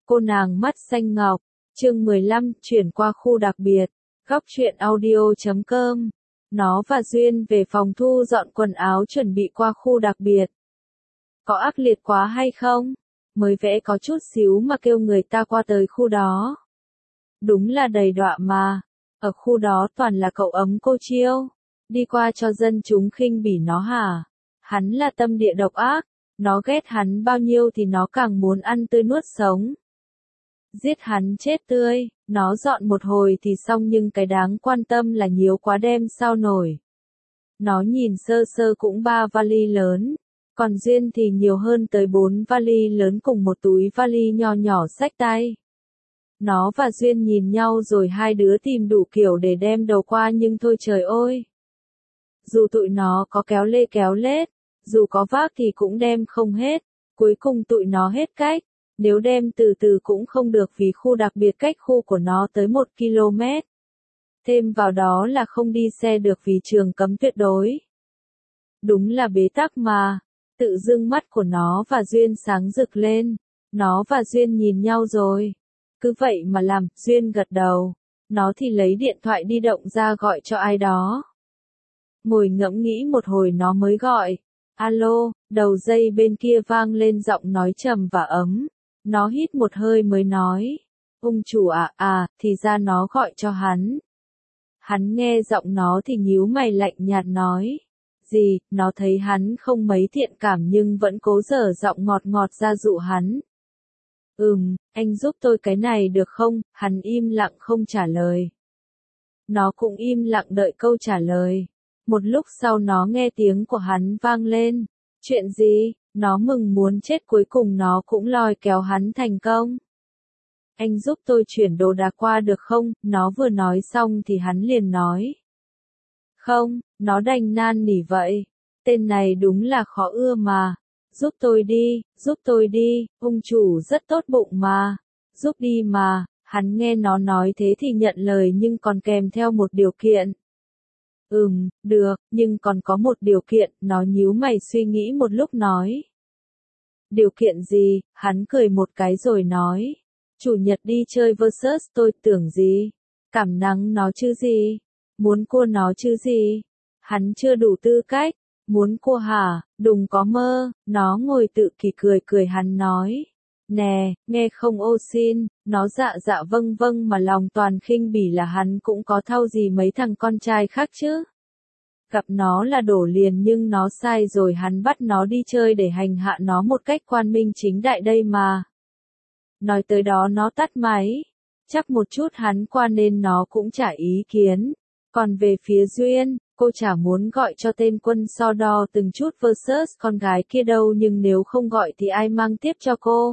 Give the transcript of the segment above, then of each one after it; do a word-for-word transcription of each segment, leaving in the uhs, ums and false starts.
Cô nàng mắt xanh ngọc, chương mười lăm, chuyển qua khu đặc biệt, góc truyện audio chấm com. Nó và Duyên về phòng thu dọn quần áo chuẩn bị qua khu đặc biệt. Có ác liệt quá hay không? Mới vẽ có chút xíu mà kêu người ta qua tới khu đó. Đúng là đầy đọa mà. Ở khu đó toàn là cậu ấm cô chiêu. Đi qua cho dân chúng khinh bỉ nó hả? Hắn là tâm địa độc ác. Nó ghét hắn bao nhiêu thì nó càng muốn ăn tươi nuốt sống. Giết hắn chết tươi, nó dọn một hồi thì xong nhưng cái đáng quan tâm là nhiều quá đem sao nổi. Nó nhìn sơ sơ cũng ba vali lớn, còn Duyên thì nhiều hơn tới bốn vali lớn cùng một túi vali nho nhỏ xách tay. Nó và Duyên nhìn nhau rồi hai đứa tìm đủ kiểu để đem đầu qua nhưng thôi trời ơi. Dù tụi nó có kéo lê kéo lết, dù có vác thì cũng đem không hết, cuối cùng tụi nó hết cách. Nếu đem từ từ cũng không được vì khu đặc biệt cách khu của nó tới một ki lô mét. Thêm vào đó là không đi xe được vì trường cấm tuyệt đối. Đúng là bế tắc mà. Tự dưng mắt của nó và Duyên sáng rực lên. Nó và Duyên nhìn nhau rồi. Cứ vậy mà làm, Duyên gật đầu. Nó thì lấy điện thoại di động ra gọi cho ai đó. Ngồi ngẫm nghĩ một hồi nó mới gọi. Alo, đầu dây bên kia vang lên giọng nói trầm và ấm. Nó hít một hơi mới nói. Ông chủ à, à, thì ra nó gọi cho hắn. Hắn nghe giọng nó thì nhíu mày lạnh nhạt nói. Gì, nó thấy hắn không mấy thiện cảm nhưng vẫn cố dở giọng ngọt ngọt ra dụ hắn. Ừm, anh giúp tôi cái này được không? Hắn im lặng không trả lời. Nó cũng im lặng đợi câu trả lời. Một lúc sau nó nghe tiếng của hắn vang lên. Chuyện gì? Nó mừng muốn chết cuối cùng nó cũng lôi kéo hắn thành công. Anh giúp tôi chuyển đồ đạc qua được không? Nó vừa nói xong thì hắn liền nói. Không, nó đành nan nỉ vậy. Tên này đúng là khó ưa mà. Giúp tôi đi, giúp tôi đi, ông chủ rất tốt bụng mà. Giúp đi mà, hắn nghe nó nói thế thì nhận lời nhưng còn kèm theo một điều kiện. Ừm, được, nhưng còn có một điều kiện, nó nhíu mày suy nghĩ một lúc nói. Điều kiện gì? Hắn cười một cái rồi nói. Chủ nhật đi chơi versus tôi tưởng gì? Cảm nắng nó chứ gì? Muốn cua nó chứ gì? Hắn chưa đủ tư cách. Muốn cua hả? Đừng có mơ. Nó ngồi tự kỷ cười cười hắn nói. Nè, nghe không ô xin. Nó dạ dạ vâng vâng mà lòng toàn khinh bỉ là hắn cũng có thau gì mấy thằng con trai khác chứ. Gặp nó là đổ liền nhưng nó sai rồi hắn bắt nó đi chơi để hành hạ nó một cách quan minh chính đại đây mà. Nói tới đó nó tắt máy. Chắc một chút hắn qua nên nó cũng chả ý kiến. Còn về phía Duyên, cô chả muốn gọi cho tên Quân so đo từng chút versus con gái kia đâu nhưng nếu không gọi thì ai mang tiếp cho cô.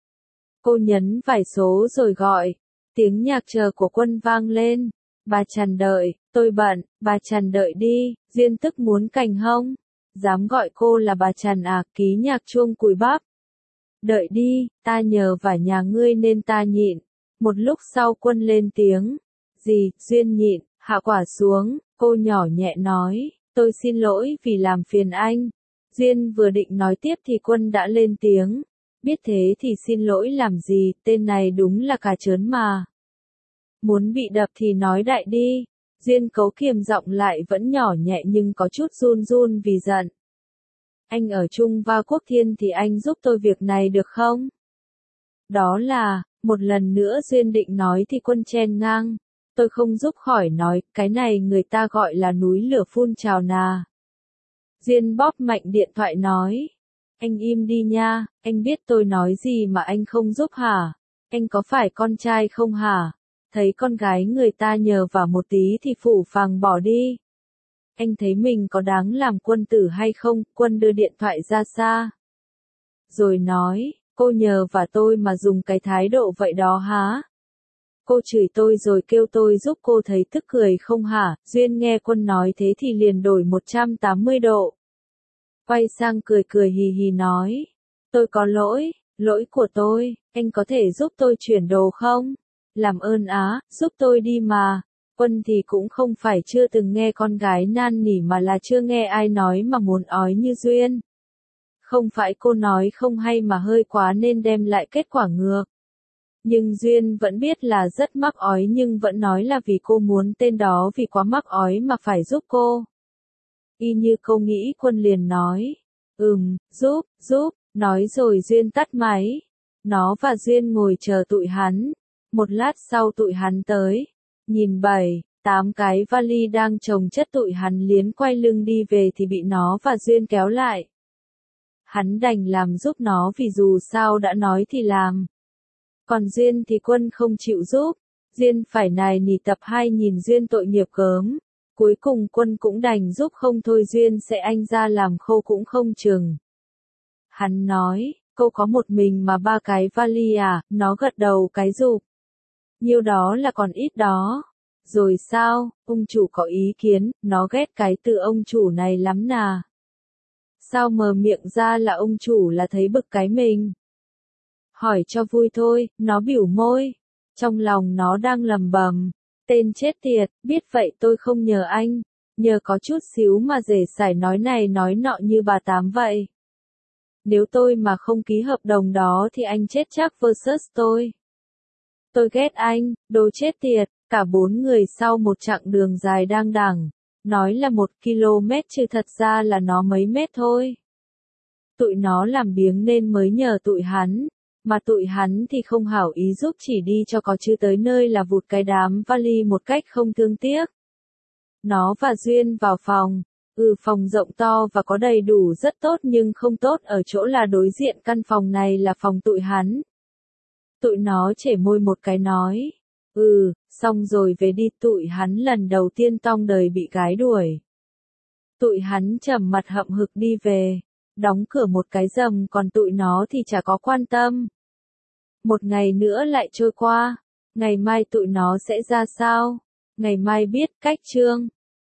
Cô nhấn vài số rồi gọi. Tiếng nhạc chờ của Quân vang lên. Bà Trần đợi, tôi bận, bà Trần đợi đi, Duyên tức muốn cành hông. Dám gọi cô là bà Trần à, ký nhạc chuông cùi bắp. Đợi đi, ta nhờ vả nhà ngươi nên ta nhịn. Một lúc sau Quân lên tiếng. Gì, Duyên nhịn, hạ quả xuống, cô nhỏ nhẹ nói, tôi xin lỗi vì làm phiền anh. Duyên vừa định nói tiếp thì Quân đã lên tiếng. Biết thế thì xin lỗi làm gì, tên này đúng là cà chớn mà. Muốn bị đập thì nói đại đi. Duyên cấu kiềm giọng lại vẫn nhỏ nhẹ nhưng có chút run run vì giận. Anh ở chung Va Quốc Thiên thì anh giúp tôi việc này được không? Đó là, một lần nữa Duyên định nói thì Quân chen ngang. Tôi không giúp khỏi nói, cái này người ta gọi là núi lửa phun trào nà. Duyên bóp mạnh điện thoại nói. Anh im đi nha, anh biết tôi nói gì mà anh không giúp hả? Anh có phải con trai không hả? Thấy con gái người ta nhờ vào một tí thì phủ phàng bỏ đi. Anh thấy mình có đáng làm quân tử hay không? Quân đưa điện thoại ra xa. Rồi nói, cô nhờ và tôi mà dùng cái thái độ vậy đó hả? Cô chửi tôi rồi kêu tôi giúp cô thấy tức cười không hả? Duyên nghe Quân nói thế thì liền đổi một trăm tám mươi độ. Quay sang cười cười hì hì nói. Tôi có lỗi, lỗi của tôi, anh có thể giúp tôi chuyển đồ không? Làm ơn á, giúp tôi đi mà. Quân thì cũng không phải chưa từng nghe con gái nan nỉ mà là chưa nghe ai nói mà muốn ói như Duyên. Không phải cô nói không hay mà hơi quá nên đem lại kết quả ngược. Nhưng Duyên vẫn biết là rất mắc ói nhưng vẫn nói là vì cô muốn tên đó vì quá mắc ói mà phải giúp cô. Y như cô nghĩ Quân liền nói. Ừm, giúp, giúp, nói rồi Duyên tắt máy. Nó và Duyên ngồi chờ tụi hắn. Một lát sau tụi hắn tới. Nhìn bảy, tám cái vali đang chồng chất tụi hắn liến quay lưng đi về thì bị nó và Duyên kéo lại. Hắn đành làm giúp nó vì dù sao đã nói thì làm. Còn Duyên thì Quân không chịu giúp. Duyên phải nài nỉ tập hai nhìn Duyên tội nghiệp gớm. Cuối cùng Quân cũng đành giúp không thôi Duyên sẽ anh ra làm khô cũng không chừng. Hắn nói, cô có một mình mà ba cái vali à, nó gật đầu cái rụp. Nhiêu đó là còn ít đó. Rồi sao, ông chủ có ý kiến, nó ghét cái từ ông chủ này lắm nà. Sao mở miệng ra là ông chủ là thấy bực cái mình. Hỏi cho vui thôi, nó biểu môi. Trong lòng nó đang lầm bầm. Tên chết tiệt, biết vậy tôi không nhờ anh. Nhờ có chút xíu mà rể sải nói này nói nọ như bà Tám vậy. Nếu tôi mà không ký hợp đồng đó thì anh chết chắc versus tôi. Tôi ghét anh, đồ chết tiệt. Cả bốn người sau một chặng đường dài đang đằng. Nói là một km chứ thật ra là nó mấy mét thôi. Tụi nó làm biếng nên mới nhờ tụi hắn. Mà tụi hắn thì không hảo ý giúp chỉ đi cho có chứ tới nơi là vụt cái đám vali một cách không thương tiếc. Nó và Duyên vào phòng. Ừ, phòng rộng to và có đầy đủ rất tốt nhưng không tốt ở chỗ là đối diện căn phòng này là phòng tụi hắn. Tụi nó chể môi một cái nói. Ừ, xong rồi về đi. Tụi hắn lần đầu tiên tong đời bị gái đuổi. Tụi hắn trầm mặt hậm hực đi về. Đóng cửa một cái rầm còn tụi nó thì chả có quan tâm. Một ngày nữa lại trôi qua. Ngày mai tụi nó sẽ ra sao? Ngày mai biết. Cách chương